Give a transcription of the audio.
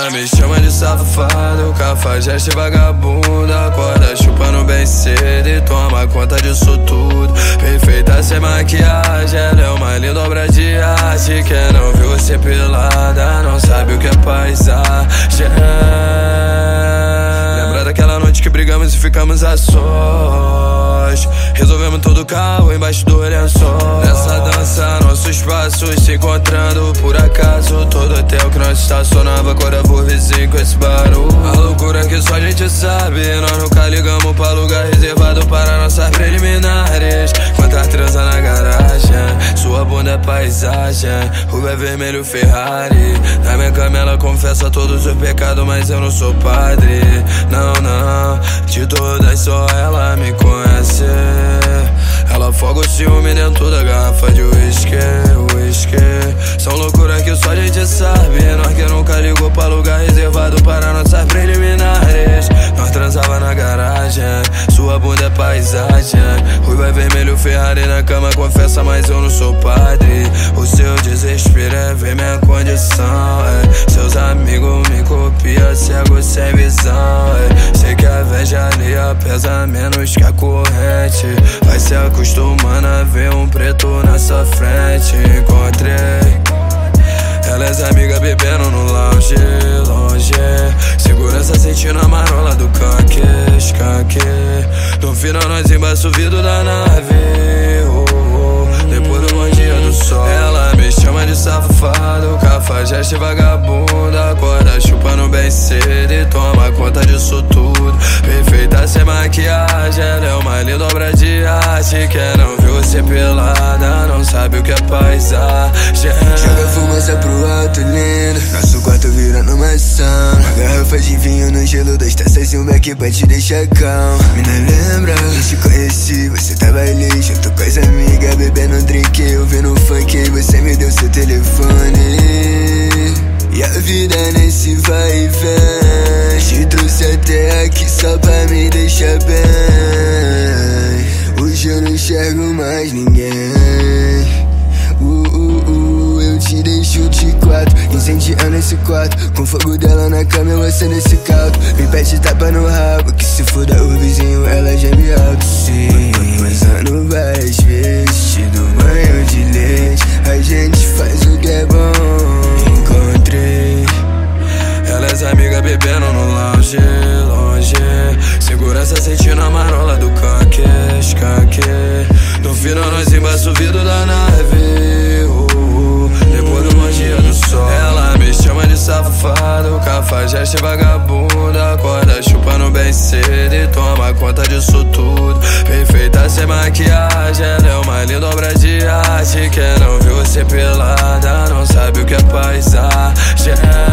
Ela me chama de safado, cafajeste vagabunda. Acorda chupando bem cedo e toma conta disso tudo. Perfeita sem maquiagem, ela é uma linda obra de arte. Quem não viu você pelada não sabe o que é paisagem. Lembra daquela noite que brigamos e ficamos a sós? Resolvemos todo o carro embaixo do lençol. Nessa dança, nossos passos se encontrando por acaso. Todo hotel que nós estacionava acordava o vizinho com esse barulho. A loucura que só a gente sabe, nós nunca ligamos pra lugar reservado para nossas preliminares. Quantas transa na garagem, sua bunda é paisagem, Uber vermelho Ferrari. Na minha cama ela confessa todos os pecados, mas eu não sou padre. Não, não, de todas só ela me conhece. Ela afoga o ciúme dentro da garrafa de uísque. São loucuras que só a gente sabe, nós que nunca ligou pra lugar reservado para nossas preliminares. Nós transava na garagem, sua bunda é paisagem, Uber vermelho Ferrari na cama confessa, mas eu não sou padre. O seu desespero é ver minha condição, seus amigos me copiam, cego sem visão, sei que a inveja alheia pesa menos que a corrente. Vai se acostumando a ver um preto na sua frente. Encontrei elas amigas bebendo no lounge, longe. Segurança sentindo a marola do canque. No final nós embaixo o vidro da nave, depois do bom dia do sol. Ela me chama de safado, cafajeste vagabunda. Acorda chupando bem cedo e toma conta disso tudo. Perfeita sem maquiagem, ela é uma linda obra de arte. Quem não viu você pelada não sabe o que é paisagem. Joga fumaça pro alto, lindo. Nosso quarto virando maçã. Uma garrafa de vinho no gelo, 2 taças e um beck pra te deixar calmo. Mina, lembra? Eu te conheci, você tava ali junto com as amigas, bebendo drink, ouvindo funk, e você me deu seu telefone. E a vida nesse vai e vem, te trouxe até aqui só pra me deixar bem. Hoje eu não enxergo mais ninguém. Eu te deixo de 4, incendiando esse quarto. Com fogo dela na cama eu acendo esse caldo. Me pede tapa no rabo, que se foda o vizinho ela geme alto. Sim, passando várias vezes, te dou banho de leite. A gente faz o que é bom. Encontrei elas amigas bebendo no lounge, longe. Segurança sentindo a marola do canque. No final nós embaixo o vidro da nave, depois do bom dia do sol. Ela me chama de safado, cafajeste vagabunda. Acorda chupando bem cedo e toma conta disso tudo. Perfeita sem maquiagem, ela é uma linda obra de arte. Quem não viu você pelada não sabe o que é paisagem.